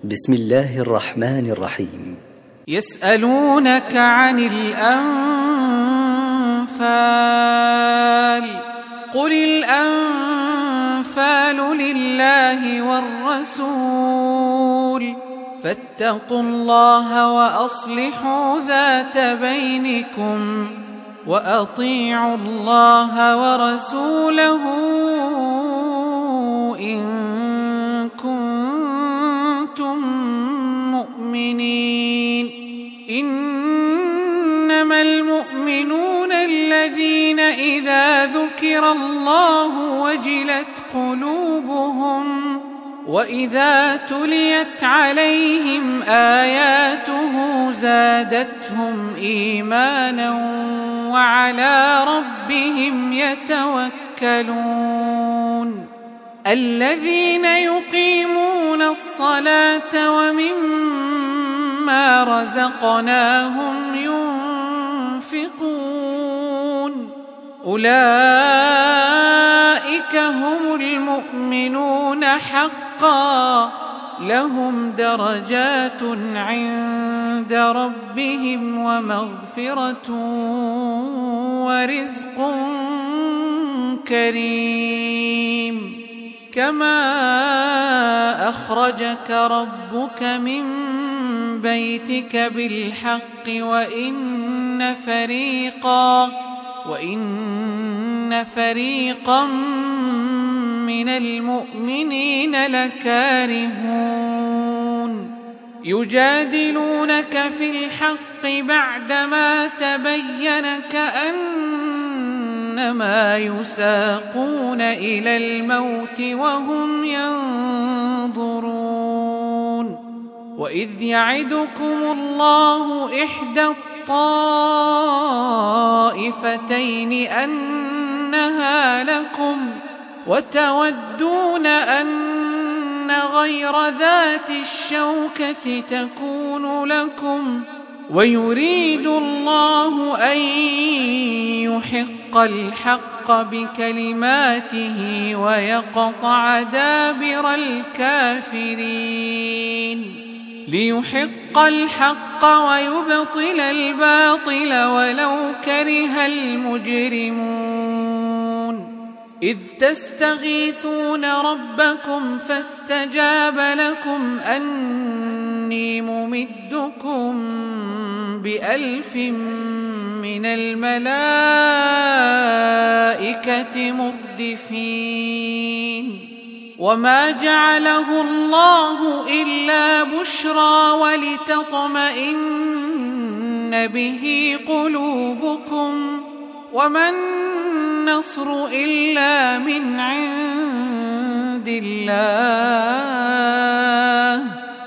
بسم الله الرحمن الرحيم. يسألونك عن الأنفال قل الأنفال لله والرسول فاتقوا الله وأصلحوا ذات بينكم وأطيعوا الله ورسوله إن كنتم مؤمنين. إنما المؤمنون الذين إذا ذكر الله وجلت قلوبهم وإذا تليت عليهم آياته زادتهم إيمانا وعلى ربهم يتوكلون. الذين يقيمون الصلاة ومما رزقناهم ينفقون أولئك هم المؤمنون حقا لهم درجات عند ربهم ومغفرة ورزق كريم. كما أخرجك ربك من بيتك بالحق وإن فريقا من المؤمنين لكارهون يجادلونك في الحق بعدما تبين كأنما يساقون إلى الموت وهم ينظرون. وإذ يعدكم الله إحدى الطائفتين أنها لكم وتودون أن غير ذات الشوكة تكون لكم ويريد الله أن يحق الحق بكلماته ويقطع دابر الكافرين ليحق الحق ويبطل الباطل ولو كره المجرمون. إذ تستغيثون ربكم فاستجاب لكم أني ممدكم ب1000 من الملائكة مردفين. وما جعله الله إلا بشرى ولتطمئن به قلوبكم وما النصر إلا من عند الله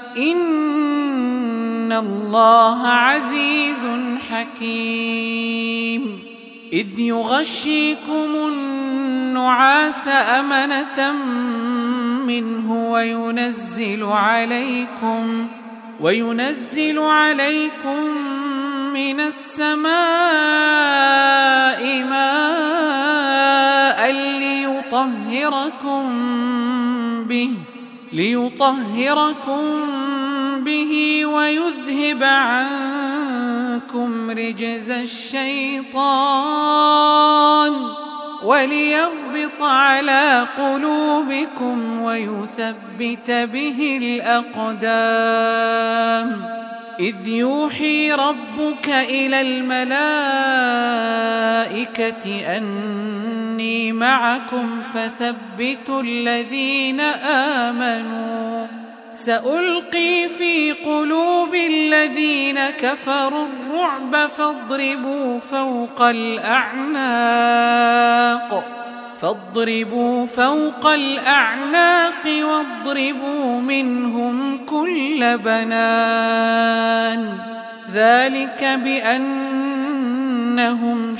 إن الله عزيز حكيم. إذ يغشيكم النعاس أمنة منه وينزل عليكم من السماء ماء ليطهركم به ويذهب عنكم رجز الشيطان وليربط على قلوبكم ويثبت به الأقدام. إذ يوحي ربك إلى الملائكة أني معكم فثبتوا الذين آمنوا سألقي في قلوب الذين كفروا الرعب فاضربوا فوق الأعناق واضربوا منهم كل بنان. ذلك بأنهم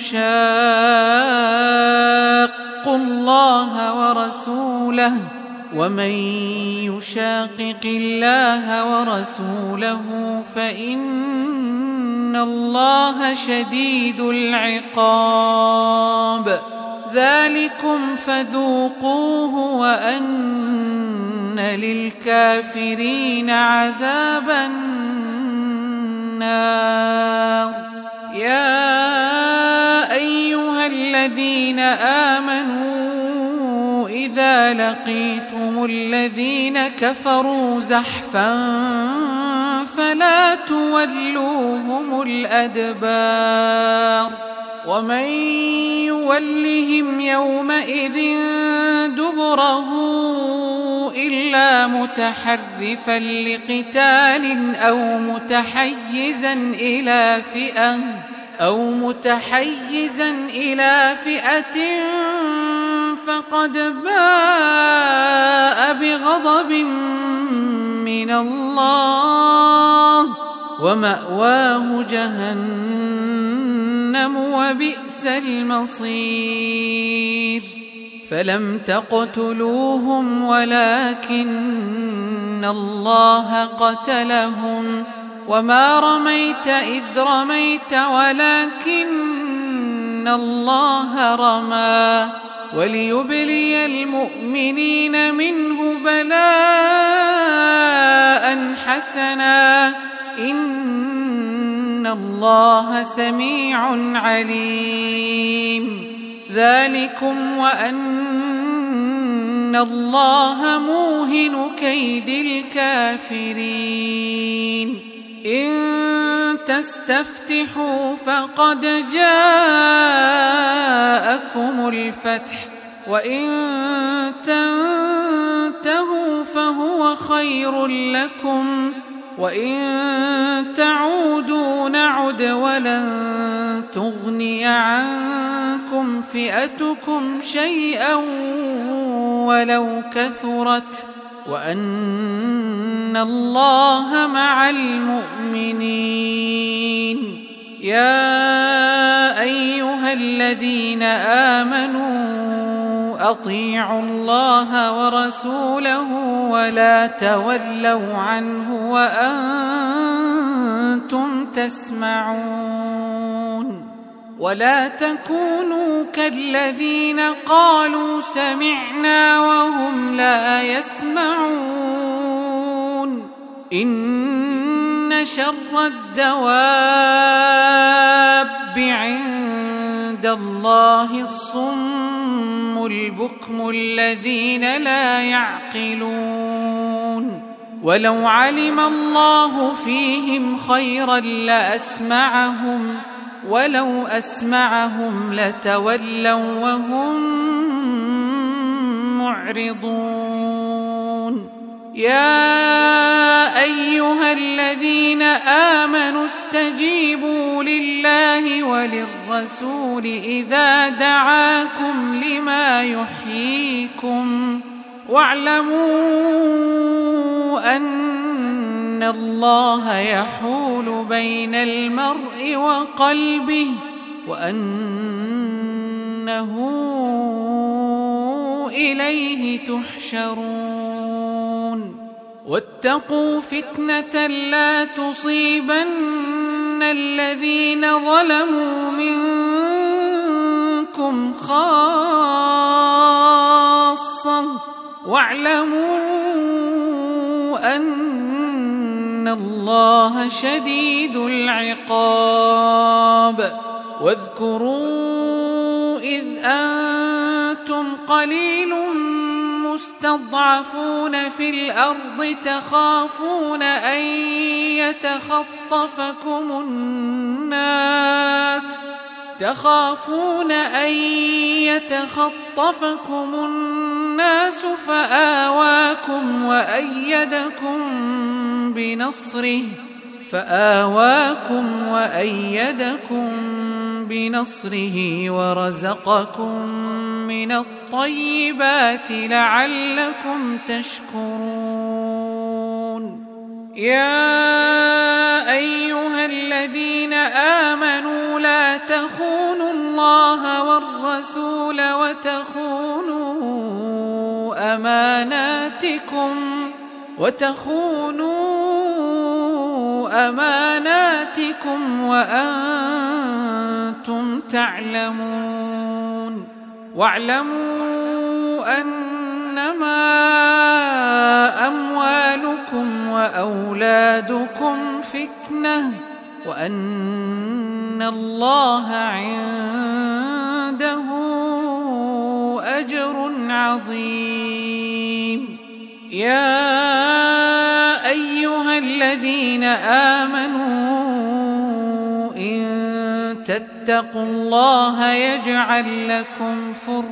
شاقوا الله ورسوله ومن يشاقق الله ورسوله فإن الله شديد العقاب. ذلكم فذوقوه وأن للكافرين عذاب النار. يا أيها الذين آمنوا إذا لقيتم الذين كفروا زحفا فلا تولوهم الأدبار ومن يولهم يومئذ دبره إلا متحرفا لقتال أو متحيزا إلى فئة فقد باء بغضب من الله ومأواه جهنم وبئس المصير. فلم تقتلوهم ولكن الله قتلهم وما رميت إذ رميت ولكن الله رمى وليبلي المؤمنين منه بلاء حسنا إن الله سميع عليم. ذلكم وأن الله موهن كيد الكافرين. إن تستفتحوا فقد جاءكم الفتح وإن تنتهوا فهو خير لكم وإن تعودوا نعد ولن تغني عنكم فئتكم شيئا ولو كثرت وأن الله مع المؤمنين. يا أيها الذين آمنوا أطيعوا الله ورسوله ولا تولوا عنه وأنتم تسمعون. ولا تكونوا كالذين قالوا سمعنا وهم لا يسمعون. إن شر الدواب عند الله الصم البكم الذين لا يعقلون. ولو علم الله فيهم خيرا لأسمعهم ولو أسمعهم لتولوا وهم معرضون. يا أيها الذين آمنوا استجيبوا لله وللرسول إذا دعاكم لما يحييكم واعلموا أن الله يحول بين المرء وقلبه وأنه إليه تحشرون. واتقوا فتنة لا تصيبن الذين ظلموا منكم خاصة واعلموا أن الله شديد العقاب. واذكروا إذ أنتم قليل مستضعفون في الأرض تخافون أن يتخطفكم الناس فآواكم وأيدكم بنصره ورزقكم من الطيبات لعلكم تشكرون. يا أيها الذين آمنوا لا تخونوا الله والرسول وتخونوا أماناتكم وأنتم تعلمون. واعلموا أنما أموالكم وأولادكم فتنة وأن الله عنده أجر عظيم. يا أيها الذين آمنوا إن تتقوا الله يجعل لكم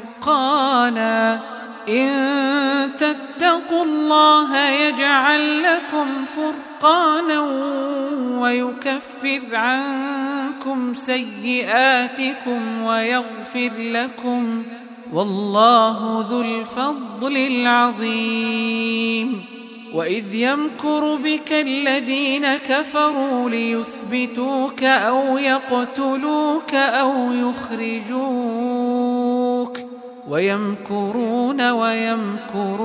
فرقانا ويكفر عنكم سيئاتكم ويغفر لكم والله ذو الفضل العظيم. وإذ يمكر بك الذين كفروا ليثبتوك أو يقتلوك أو يخرجوك ويمكرون ويمكر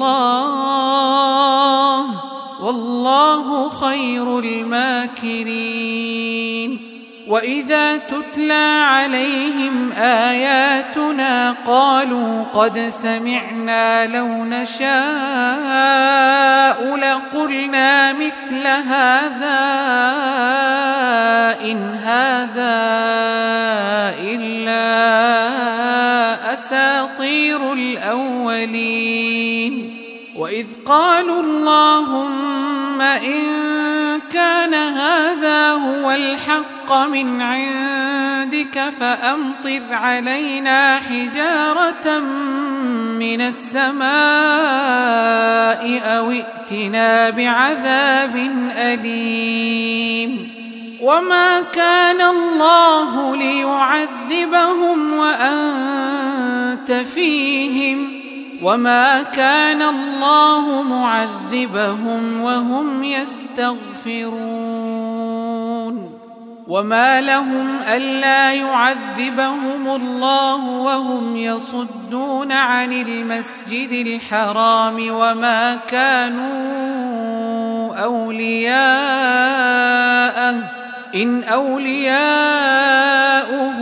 الله والله خير الماكرين. وإذا تتلى عليهم آياتنا قالوا قد سمعنا لو نشاء لقلنا مثل هذا إن هذا إلا أساطير الأولين. وإذ قالوا اللهم إن كان هذا هو الحق من عندك فأمطر علينا حجارة من السماء أو ائتنا بعذاب أليم. وما كان الله ليعذبهم وأنت فيهم وما كان الله معذبهم وهم يستغفرون. وما لهم ألا يعذبهم الله وهم يصدون عن المسجد الحرام وما كانوا أولياءه إن أولياؤه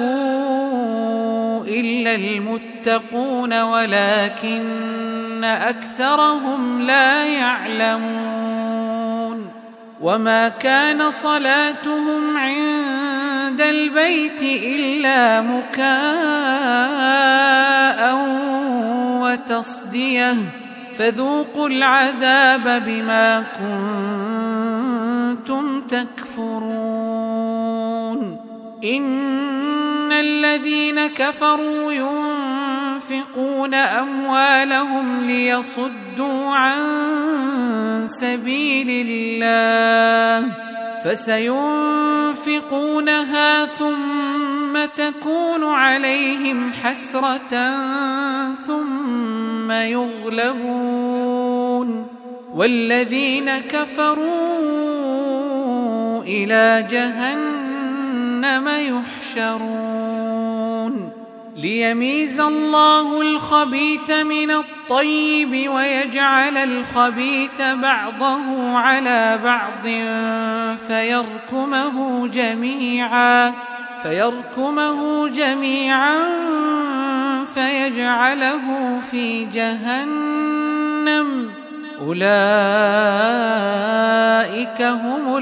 إلا المتقون ولكن أكثرهم لا يعلمون. وما كان صلاتهم عند البيت إلا مكاء وتصدية فذوقوا العذاب بما كنتم تكفرون. إن الذين كفروا ينفقون أموالهم ليصدوا عن سبيل الله فسينفقونها ثم تكون عليهم حسرة ثم يغلبون والذين كفروا إلى جهنم يحشرون. ليميز الله الخبيث من الطيب ويجعل الخبيث بعضه على بعض فيركمه جميعا فيجعله في جهنم أولئك هم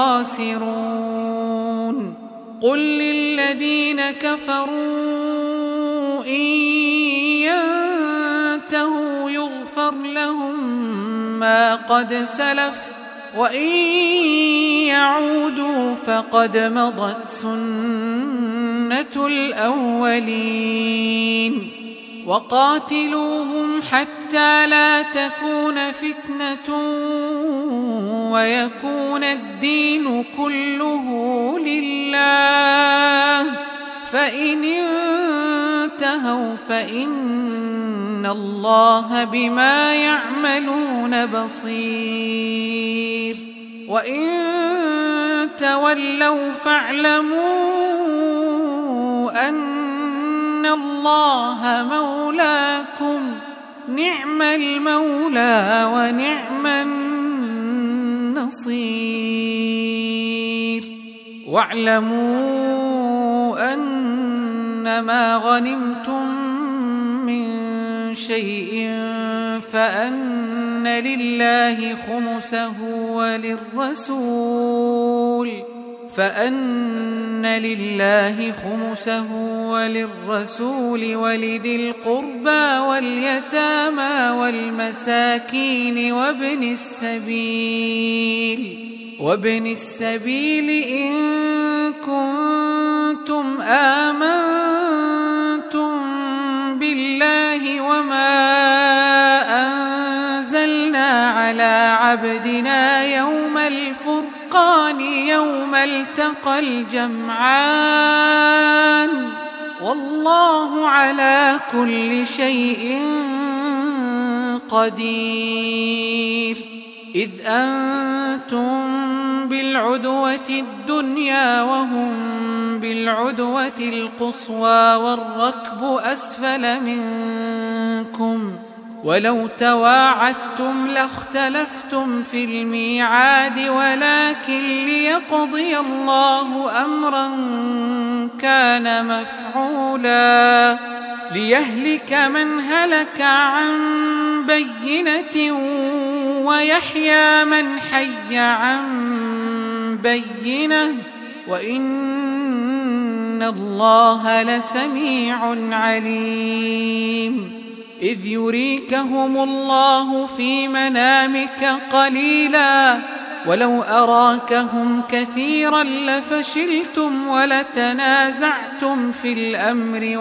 الخاسرون. قل للذين كفروا إن ينتهوا يغفر لهم ما قد سلف وإن يعودوا فقد مضت سنة الأولين. وقاتلوهم حتى لا تكون فتنة ويكون الدين كله لله فإن انتهوا فإن الله بما يعملون بصير. وإن تولوا فاعلموا أن الله مولاكم نعم المولى ونعم النصير. واعلموا أنما غنمتم شيء فأن لله خمسه وللرسول ولذي القربى واليتامى والمساكين وابن السبيل إن كنتم آمنتم بالله وما أنزلنا على عبدنا يوم الفرقان يوم التقى الجمعان والله على كل شيء قدير. إذ أنتم بالعدوة الدنيا وهم بالعدوة القصوى والركب أسفل منكم ولو تواعدتم لاختلفتم في الميعاد ولكن ليقضي الله أمرا كان مفعولا ليهلك من هلك عن بينة ويحيى من حي عن بينة وإن الله لسميع عليم. إذ يريكهم الله في منامك قليلا ولو أراكهم كثيرا لفشلتم ولتنازعتم في الأمر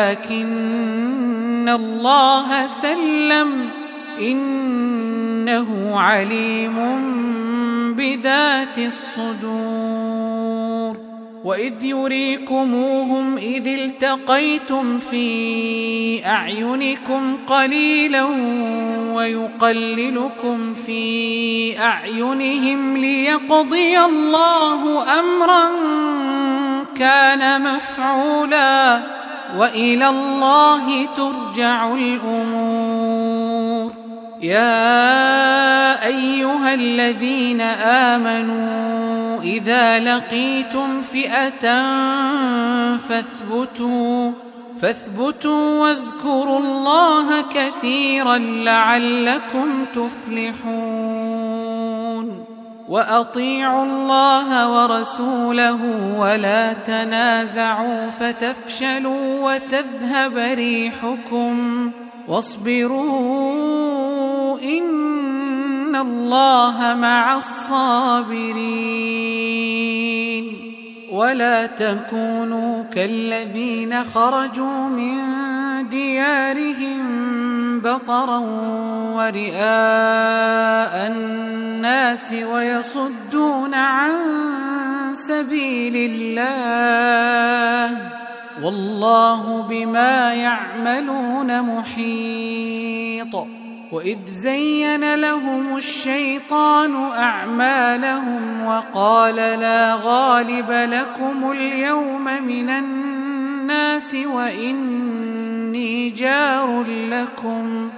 ولكن الله سلم إنه عليم بذات الصدور. وإذ يريكموهم إذ التقيتم في أعينكم قليلا ويقللكم في أعينهم ليقضي الله أمرا كان مفعولا وإلى الله ترجع الأمور. يا أيها الذين آمنوا إذا لقيتم فئة فاثبتوا واذكروا الله كثيرا لعلكم تفلحون. وأطيعوا الله ورسوله ولا تنازعوا فتفشلوا وتذهب ريحكم واصبروا إن الله مع الصابرين. ولا تكونوا كالذين خرجوا من ديارهم بطرا ورئاء الناس ويصدون عن سبيل الله والله بما يعملون محيط. وإذ زين لهم الشيطان أعمالهم وقال لا غالب لكم اليوم من الناس وإني جار لكم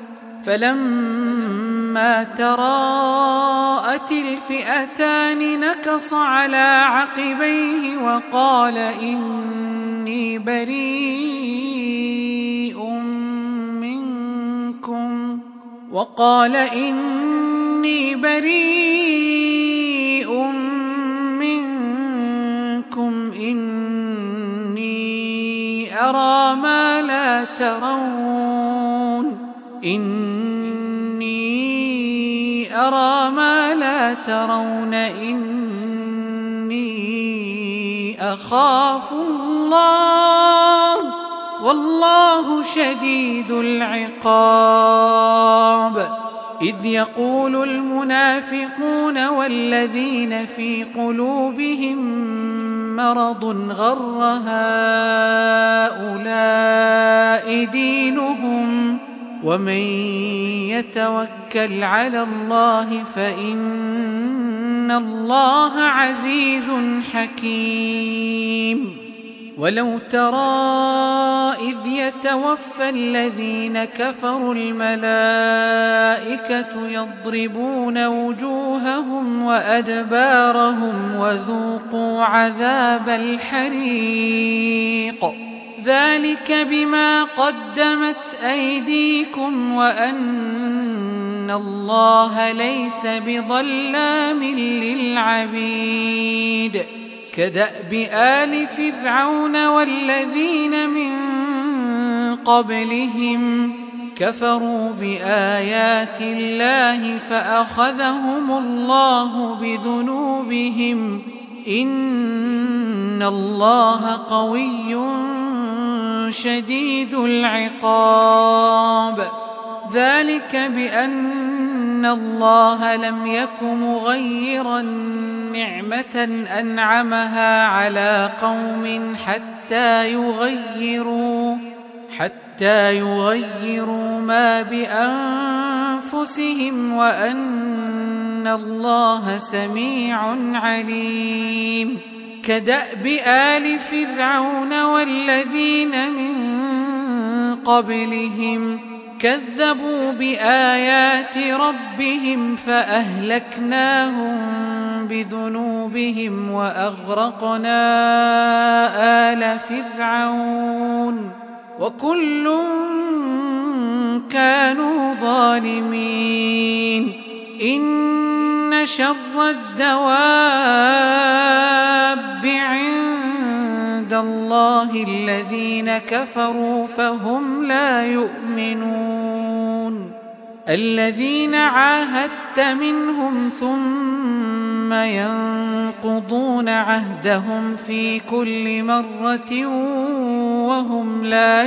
فلما تراءت الفئتان نكص على عقبيه وقال إني بريء منكم إني أرى ما لا ترون إني أخاف الله والله شديد العقاب. إذ يقول المنافقون والذين في قلوبهم مرض غر هؤلاء دينهم ومن يتوكل على الله فإن الله عزيز حكيم. ولو ترى إذ يتوفى الذين كفروا الملائكة يضربون وجوههم وأدبارهم وذوقوا عذاب الحريق. ذلك بما قدمت أيديكم وأن الله ليس بظلام للعبيد كدأب آل فرعون والذين من قبلهم كفروا بآيات الله فأخذهم الله بذنوبهم إن الله قوي شديد العقاب ذلك بأن الله لم يك مغيرا نعمة أنعمها على قوم حتى يغيروا ما بأنفسهم وأن الله سميع عليم كدأب آل فرعون والذين من قبلهم كذبوا بآيات ربهم فأهلكناهم بذنوبهم وأغرقنا آل فرعون وكل كانوا ظالمين إن شر الدواب عند الله الذين كفروا فهم لا يؤمنون الذين عاهدت منهم ثم ينقضون عهدهم في كل مرة وهم لا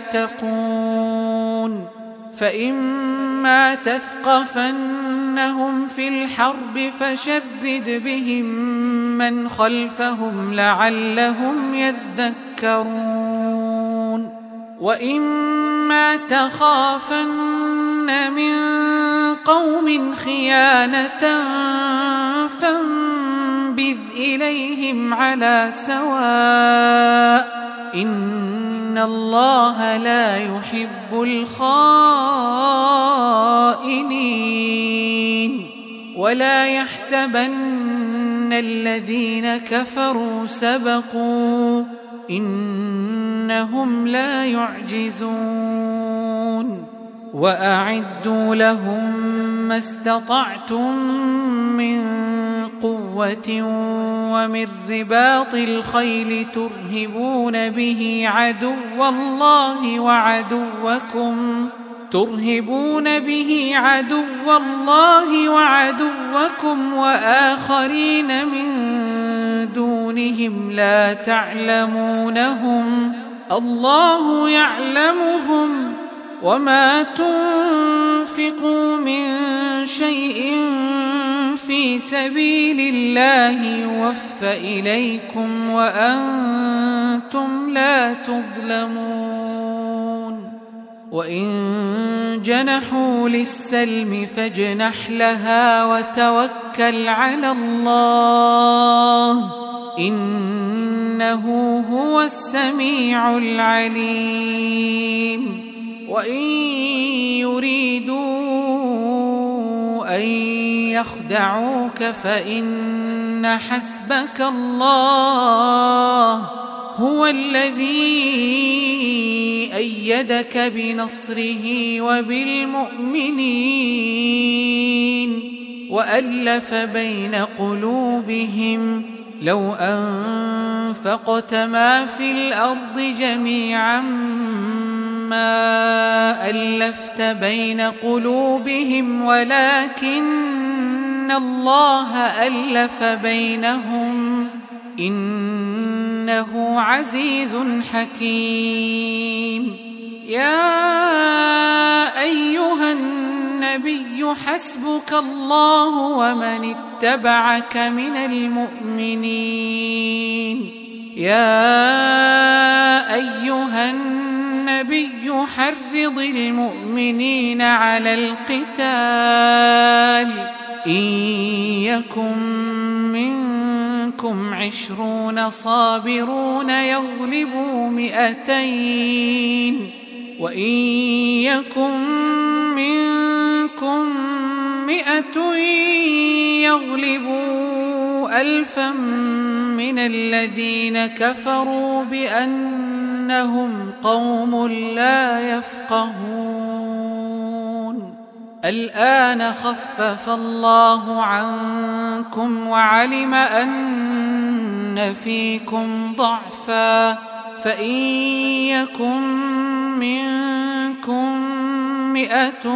يتقون فإما تثقفنهم في الحرب فشرد بهم من خلفهم لعلهم يذكرون وإما تخافن من قوم خيانة فانبذ إليهم على سواء إن الله لا يحب الخائنين ولا يحسبن الذين كفروا سبقوا إنهم لا يعجزون وأعدوا لهم ما استطعتم من قوة ومن رباط الخيل ترهبون به عدو الله وعدوكم وآخرين من دونهم لا تعلمونهم الله يعلمهم وما تنفقوا من شيء في سبيل الله يوفى إليكم وأنتم لا تظلمون وإن جنحوا للسلم فاجنح لها وتوكل على الله إنه هو السميع العليم وإن يريدوا أن يخدعوك فإن حسبك الله هو الذي أيدك بنصره وبالمؤمنين وألف بين قلوبهم لو أنفقت ما في الأرض جميعا ما ألفت بين قلوبهم ولكن الله ألف بينهم إنه عزيز حكيم يا أيها النبي حسبك الله ومن اتبعك من المؤمنين يا أيها النبي حرض المؤمنين على القتال إن يكن منكم 20 صابرون يغلبوا 200 وإن يكن منكم 100 يغلبوا 1000 من الذين كفروا بأن إنهم قوم لا يفقهون. الآن خفف الله عنكم وعلم أن فيكم ضعفا، فإن يكن منكم 100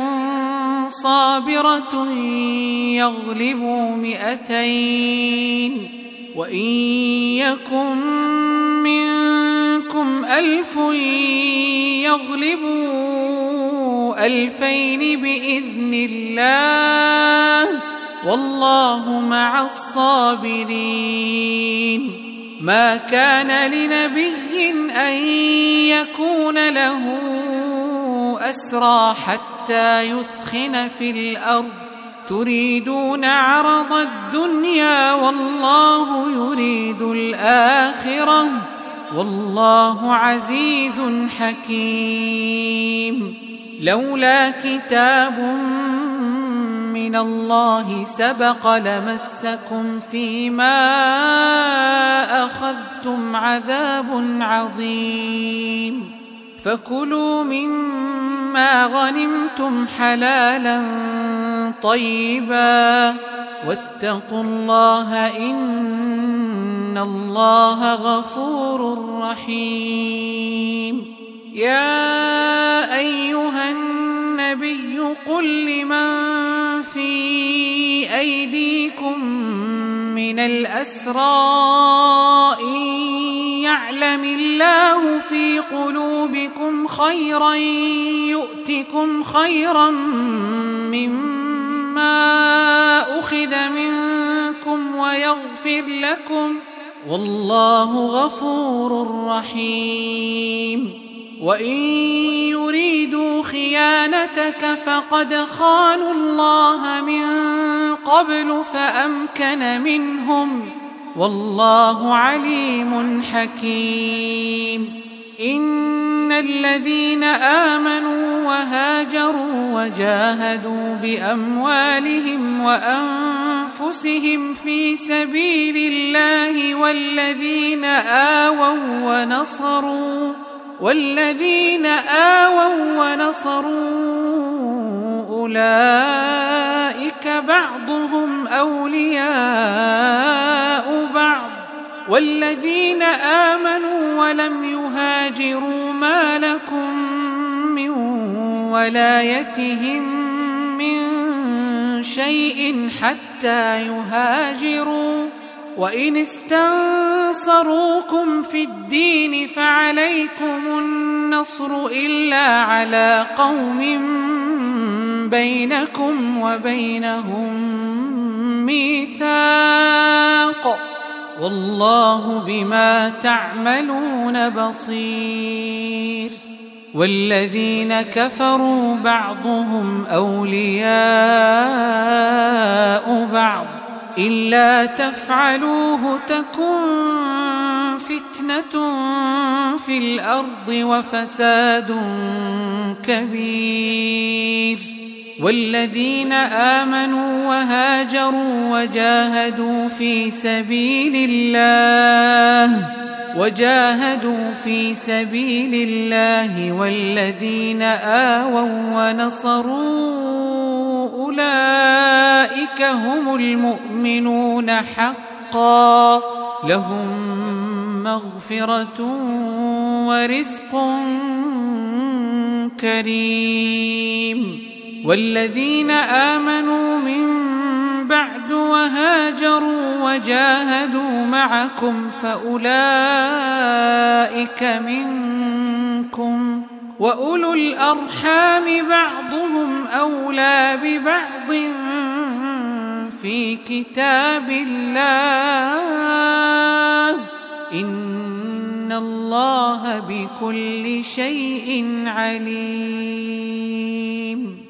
صابرة يغلبوا 200، وإن يكن منكم 1000 يغلبوا 2000 بإذن الله، والله مع الصابرين. ما كان لنبي أن يكون له أسرى حتى يثخن في الأرض، تريدون عرض الدنيا والله يريد الآخرة، والله عزيز حكيم. لولا كتاب من الله سبق لمسكم فيما أخذتم عذاب عظيم، فكلوا مما غنمتم حلالا طيبا، واتقوا الله إن الله غفور رحيم. يا أيها النبي قل لمن في أيديكم من الأسرى إن يعلم الله في قلوبكم خيرا يؤتكم خيرا مما أخذ منكم ويغفر لكم، والله غفور رحيم. وإن يريدوا خيانتك فقد خانوا الله من قبل فأمكن منهم، والله عليم حكيم. إن الذين آمنوا وهاجروا وجاهدوا بأموالهم وأنفسهم في سبيل الله والذين آووا ونصروا أولئك بعضهم أولياء بعض، والذين آمنوا ولم يهاجروا ما لكم من ولايتهم من شيء حتى يهاجروا، وإن استنصروكم في الدين فعليكم النصر إلا على قوم بينكم وبينهم ميثاق، والله بما تعملون بصير. والذين كفروا بعضهم أولياء بعض إلا تفعلوه تكن فتنة في الأرض وفساد كبير. والذين آمنوا وهاجروا وجاهدوا في سبيل الله والذين آووا ونصروا أولئك هم المؤمنون حقا، لهم مغفرة ورزق كريم. والذين آمنوا من بعد وهاجروا وجاهدوا معكم فأولئك منكم، وأولو الأرحام بعضهم أولى ببعض في كتاب الله، إن الله بكل شيء عليم.